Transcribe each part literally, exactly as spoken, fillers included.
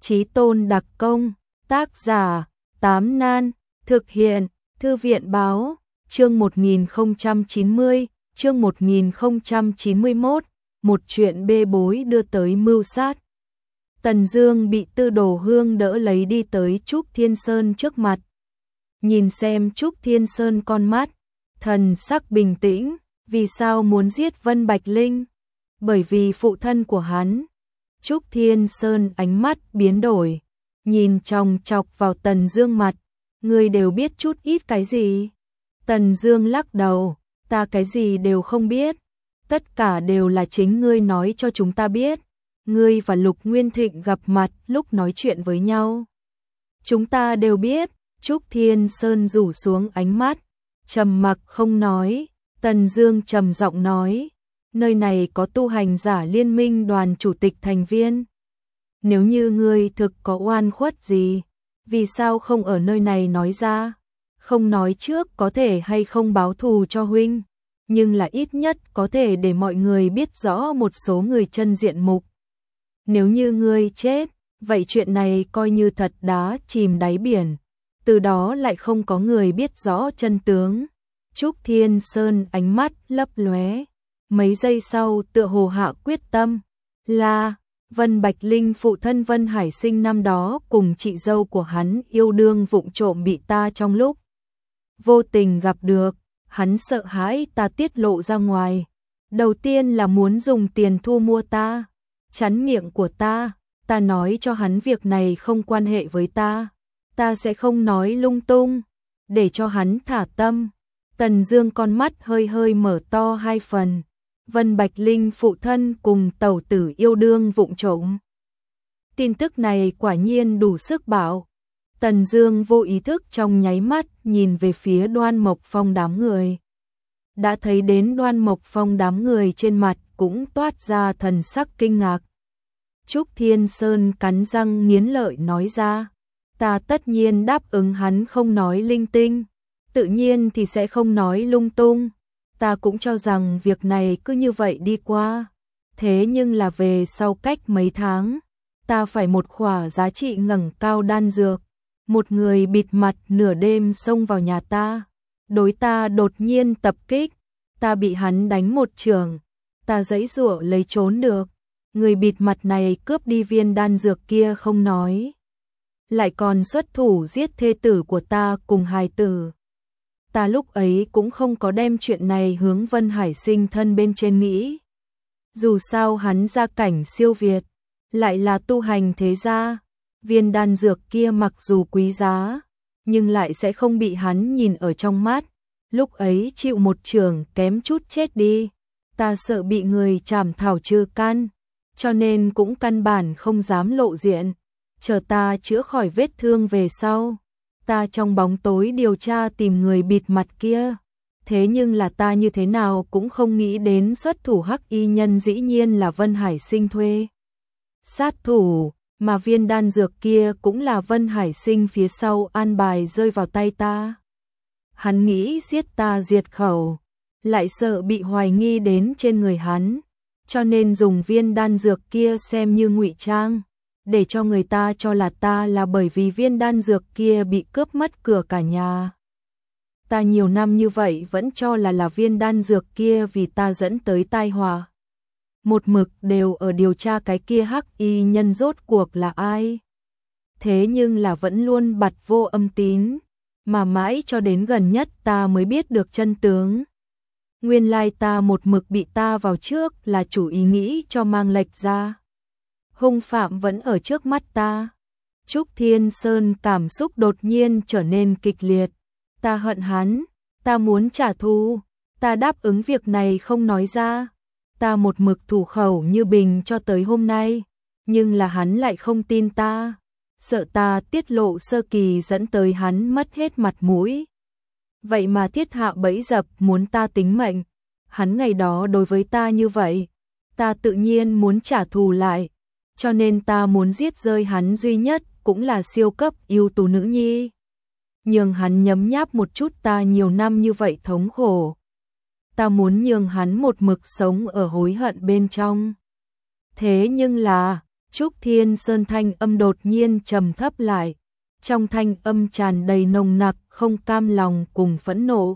Chí tôn đặc công, tác giả, Tám Nan, thực hiện, Thư viện báo, chương một nghìn không trăm chín mươi, chương một nghìn không trăm chín mươi mốt, một chuyện bê bối đưa tới mưu sát. Tần Dương bị Tư Đồ Hương đỡ lấy đi tới Trúc Thiên Sơn trước mặt. Nhìn xem Trúc Thiên Sơn con mắt, thần sắc bình tĩnh, vì sao muốn giết Vân Bạch Linh? Bởi vì phụ thân của hắn. Trúc Thiên Sơn ánh mắt biến đổi, nhìn chòng chọc vào Tần Dương mặt, ngươi đều biết chút ít cái gì? Tần Dương lắc đầu, ta cái gì đều không biết, tất cả đều là chính ngươi nói cho chúng ta biết. Ngươi và Lục Nguyên Thịnh gặp mặt lúc nói chuyện với nhau. Chúng ta đều biết. Trúc Thiên Sơn rủ xuống ánh mắt, trầm mặc không nói. Tần Dương trầm giọng nói, nơi này có tu hành giả liên minh đoàn chủ tịch thành viên. Nếu như ngươi thực có oan khuất gì, vì sao không ở nơi này nói ra? Không nói trước có thể hay không báo thù cho huynh, nhưng là ít nhất có thể để mọi người biết rõ một số người chân diện mục. Nếu như ngươi chết, vậy chuyện này coi như thật đá chìm đáy biển, từ đó lại không có người biết rõ chân tướng. Trúc Thiên Sơn ánh mắt lấp lóe, mấy giây sau tựa hồ hạ quyết tâm, là Vân Bạch Linh phụ thân Vân Hải Sinh năm đó cùng chị dâu của hắn yêu đương vụng trộm bị ta trong lúc vô tình gặp được, hắn sợ hãi ta tiết lộ ra ngoài. Đầu tiên là muốn dùng tiền thu mua ta, chắn miệng của ta, ta nói cho hắn việc này không quan hệ với ta, ta sẽ không nói lung tung, để cho hắn thả tâm. Tần Dương con mắt hơi hơi mở to hai phần, Vân Bạch Linh phụ thân cùng tẩu tử yêu đương vụng trộm. Tin tức này quả nhiên đủ sức bạo. Tần Dương vô ý thức trong nháy mắt nhìn về phía Đoan Mộc Phong đám người. Đã thấy đến Đoan Mộc Phong đám người trên mặt cũng toát ra thần sắc kinh ngạc. Trúc Thiên Sơn cắn răng nghiến lợi nói ra, ta tất nhiên đáp ứng hắn không nói linh tinh, tự nhiên thì sẽ không nói lung tung. Ta cũng cho rằng việc này cứ như vậy đi qua. Thế nhưng là về sau cách mấy tháng, ta phải một khỏa giá trị ngẩng cao đan dược. Một người bịt mặt nửa đêm xông vào nhà ta, đối ta đột nhiên tập kích, ta bị hắn đánh một chưởng, ta giãy giụa lấy trốn được. Người bịt mặt này cướp đi viên đan dược kia không nói, lại còn xuất thủ giết thê tử của ta cùng hài tử. Ta lúc ấy cũng không có đem chuyện này hướng Vân Hải Sinh thân bên trên nghĩ. Dù sao hắn gia cảnh siêu việt, lại là tu hành thế gia, viên đan dược kia mặc dù quý giá, nhưng lại sẽ không bị hắn nhìn ở trong mắt. Lúc ấy chịu một chưởng kém chút chết đi, ta sợ bị người chảm thảo trừ căn, cho nên cũng căn bản không dám lộ diện. Chờ ta chữa khỏi vết thương về sau, ta trong bóng tối điều tra tìm người bịt mặt kia. Thế nhưng là ta như thế nào cũng không nghĩ đến xuất thủ hắc y nhân dĩ nhiên là Vân Hải Sinh thuê sát thủ, mà viên đan dược kia cũng là Vân Hải Sinh phía sau an bài rơi vào tay ta. Hắn nghĩ giết ta diệt khẩu, lại sợ bị hoài nghi đến trên người hắn, cho nên dùng viên đan dược kia xem như ngụy trang, để cho người ta cho là ta là bởi vì viên đan dược kia bị cướp mất cửa cả nhà. Ta nhiều năm như vậy vẫn cho là là viên đan dược kia vì ta dẫn tới tai họa. Một mực đều ở điều tra cái kia hắc y nhân rốt cuộc là ai. Thế nhưng là vẫn luôn bặt vô âm tín, mà mãi cho đến gần nhất ta mới biết được chân tướng. Nguyên lai ta một mực bị ta vào trước là chủ ý nghĩ cho mang lệch ra. Hung phạm vẫn ở trước mắt ta. Trúc Thiên Sơn cảm xúc đột nhiên trở nên kịch liệt. Ta hận hắn, ta muốn trả thù, ta đáp ứng việc này không nói ra. Ta một mực thủ khẩu như bình cho tới hôm nay, nhưng là hắn lại không tin ta, sợ ta tiết lộ sơ kỳ dẫn tới hắn mất hết mặt mũi. Vậy mà thiết hạ bẫy dập muốn ta tính mệnh, hắn ngày đó đối với ta như vậy, ta tự nhiên muốn trả thù lại, cho nên ta muốn giết rơi hắn duy nhất cũng là siêu cấp ưu tú nữ nhi. Nhường hắn nhấm nháp một chút ta nhiều năm như vậy thống khổ. Ta muốn nhường hắn một mực sống ở hối hận bên trong. Thế nhưng là, Trúc Thiên Sơn thanh âm đột nhiên trầm thấp lại, trong thanh âm tràn đầy nồng nặc không cam lòng cùng phẫn nộ.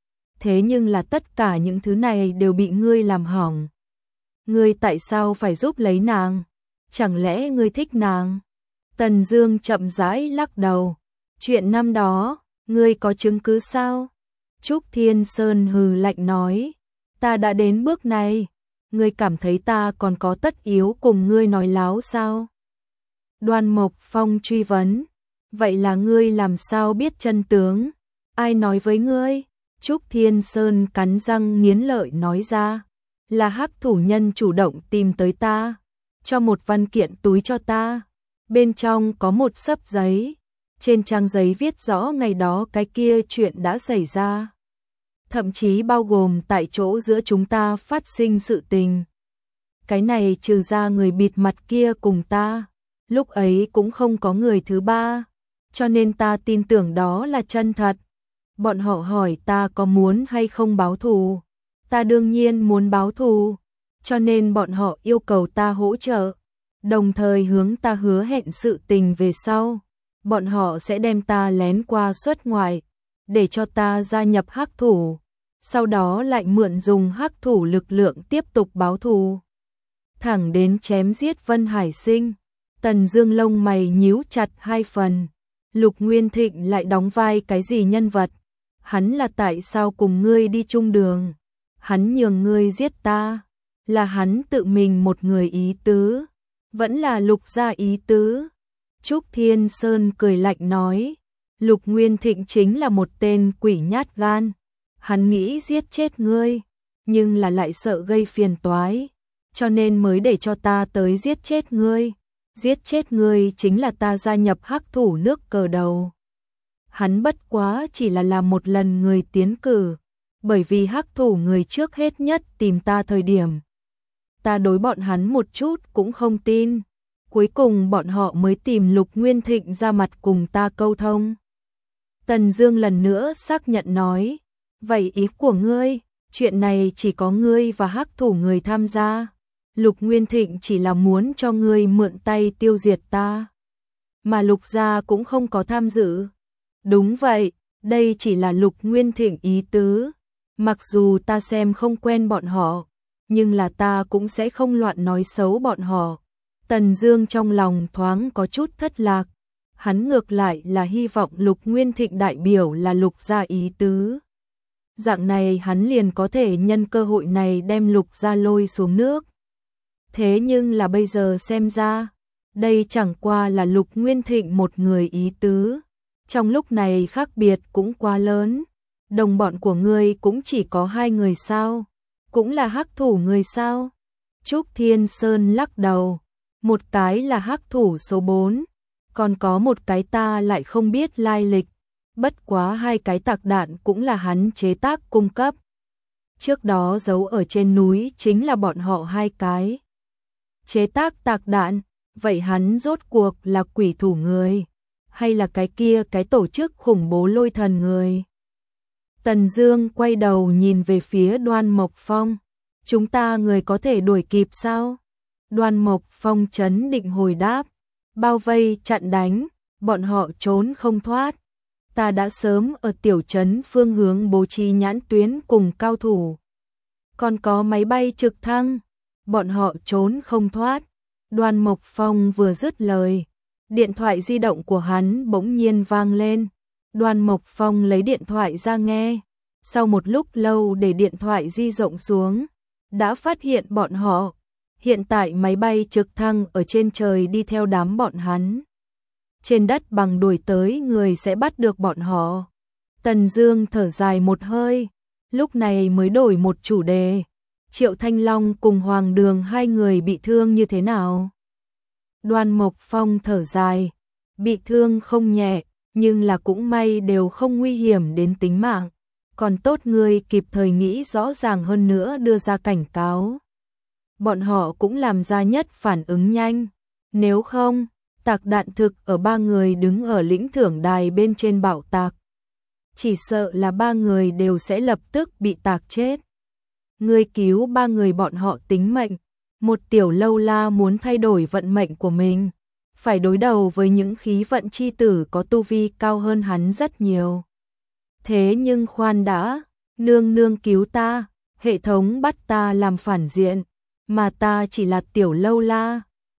Thế nhưng là tất cả những thứ này đều bị ngươi làm hỏng. Ngươi tại sao phải giúp lấy nàng? Chẳng lẽ ngươi thích nàng? Tần Dương chậm rãi lắc đầu. Chuyện năm đó, ngươi có chứng cứ sao? Trúc Thiên Sơn hừ lạnh nói. Ta đã đến bước này, ngươi cảm thấy ta còn có tất yếu cùng ngươi nói láo sao? Đoan Mộc Phong truy vấn. Vậy là ngươi làm sao biết chân tướng? Ai nói với ngươi? Trúc Thiên Sơn cắn răng nghiến lợi nói ra. Là Hắc thủ nhân chủ động tìm tới ta, cho một văn kiện túi cho ta. Bên trong có một xấp giấy, trên trang giấy viết rõ ngày đó cái kia chuyện đã xảy ra. Thậm chí bao gồm tại chỗ giữa chúng ta phát sinh sự tình. Cái này trừ ra người bịt mặt kia cùng ta, lúc ấy cũng không có người thứ ba, cho nên ta tin tưởng đó là chân thật. Bọn họ hỏi ta có muốn hay không báo thù. Ta đương nhiên muốn báo thù, cho nên bọn họ yêu cầu ta hỗ trợ, đồng thời hướng ta hứa hẹn sự tình về sau. Bọn họ sẽ đem ta lén qua xuất ngoại, để cho ta gia nhập Hắc thủ, sau đó lại mượn dùng Hắc thủ lực lượng tiếp tục báo thù. Thẳng đến chém giết Vân Hải Sinh, Tần Dương lông mày nhíu chặt hai phần. Lục Nguyên Thịnh lại đóng vai cái gì nhân vật? Hắn là tại sao cùng ngươi đi chung đường? Hắn nhường ngươi giết ta, là hắn tự mình một người ý tứ, vẫn là Lục gia ý tứ? Trúc Thiên Sơn cười lạnh nói, Lục Nguyên Thịnh chính là một tên quỷ nhát gan, hắn nghĩ giết chết ngươi, nhưng là lại sợ gây phiền toái, cho nên mới để cho ta tới giết chết ngươi. Giết chết ngươi chính là ta gia nhập Hắc thủ nước cờ đầu. Hắn bất quá chỉ là làm một lần người tiến cử, bởi vì Hắc thủ người trước hết nhất tìm ta thời điểm. Ta đối bọn hắn một chút cũng không tin, cuối cùng bọn họ mới tìm Lục Nguyên Thịnh ra mặt cùng ta câu thông. Tần Dương lần nữa xác nhận nói, vậy ý của ngươi, chuyện này chỉ có ngươi và Hắc thủ người tham gia. Lục Nguyên Thịnh chỉ là muốn cho ngươi mượn tay tiêu diệt ta, mà Lục gia cũng không có tham dự. Đúng vậy, đây chỉ là Lục Nguyên Thịnh ý tứ. Mặc dù ta xem không quen bọn họ, nhưng là ta cũng sẽ không loạn nói xấu bọn họ. Tần Dương trong lòng thoáng có chút thất lạc. Hắn ngược lại là hy vọng Lục Nguyên Thịnh đại biểu là Lục gia ý tứ. Dạng này hắn liền có thể nhân cơ hội này đem Lục gia lôi xuống nước. Thế nhưng là bây giờ xem ra, đây chẳng qua là Lục Nguyên Thịnh một người ý tứ. Trong lúc này khác biệt cũng quá lớn. Đồng bọn của ngươi cũng chỉ có hai người sao? Cũng là Hắc thủ người sao? Trúc Thiên Sơn lắc đầu. Một cái là Hắc thủ số bốn, còn có một cái ta lại không biết lai lịch. Bất quá hai cái tạc đạn cũng là hắn chế tác cung cấp. Trước đó giấu ở trên núi chính là bọn họ hai cái. Chế tác tạc đạn, vậy hắn rốt cuộc là quỷ thủ người, hay là cái kia cái tổ chức khủng bố lôi thần người? Tần Dương quay đầu nhìn về phía Đoan Mộc Phong. Chúng ta người có thể đuổi kịp sao? Đoan Mộc Phong trấn định hồi đáp. Bao vây chặn đánh, bọn họ trốn không thoát. Ta đã sớm ở tiểu trấn phương hướng bố trí nhãn tuyến cùng cao thủ. Còn có máy bay trực thăng, bọn họ trốn không thoát. Đoan Mộc Phong vừa dứt lời, điện thoại di động của hắn bỗng nhiên vang lên. Đoan Mộc Phong lấy điện thoại ra nghe, sau một lúc lâu để điện thoại di rộng xuống, đã phát hiện bọn họ. Hiện tại máy bay trực thăng ở trên trời đi theo đám bọn hắn. Trên đất bằng đuổi tới người sẽ bắt được bọn họ. Tần Dương thở dài một hơi, lúc này mới đổi một chủ đề. Triệu Thanh Long cùng Hoàng Đường hai người bị thương như thế nào? Đoan Mộc Phong thở dài, bị thương không nhẹ, nhưng là cũng may đều không nguy hiểm đến tính mạng. Còn tốt người kịp thời nghĩ rõ ràng hơn nữa đưa ra cảnh cáo. Bọn họ cũng làm ra nhất phản ứng nhanh. Nếu không, tạc đạn thực ở ba người đứng ở lĩnh thưởng đài bên trên bạo tạc. Chỉ sợ là ba người đều sẽ lập tức bị tạc chết. Ngươi cứu ba người bọn họ tính mệnh, Một tiểu lâu la muốn thay đổi vận mệnh của mình, phải đối đầu với những khí vận chi tử có tu vi cao hơn hắn rất nhiều. Thế nhưng khoan đã, nương nương cứu ta, hệ thống bắt ta làm phản diện, mà ta chỉ là tiểu lâu la,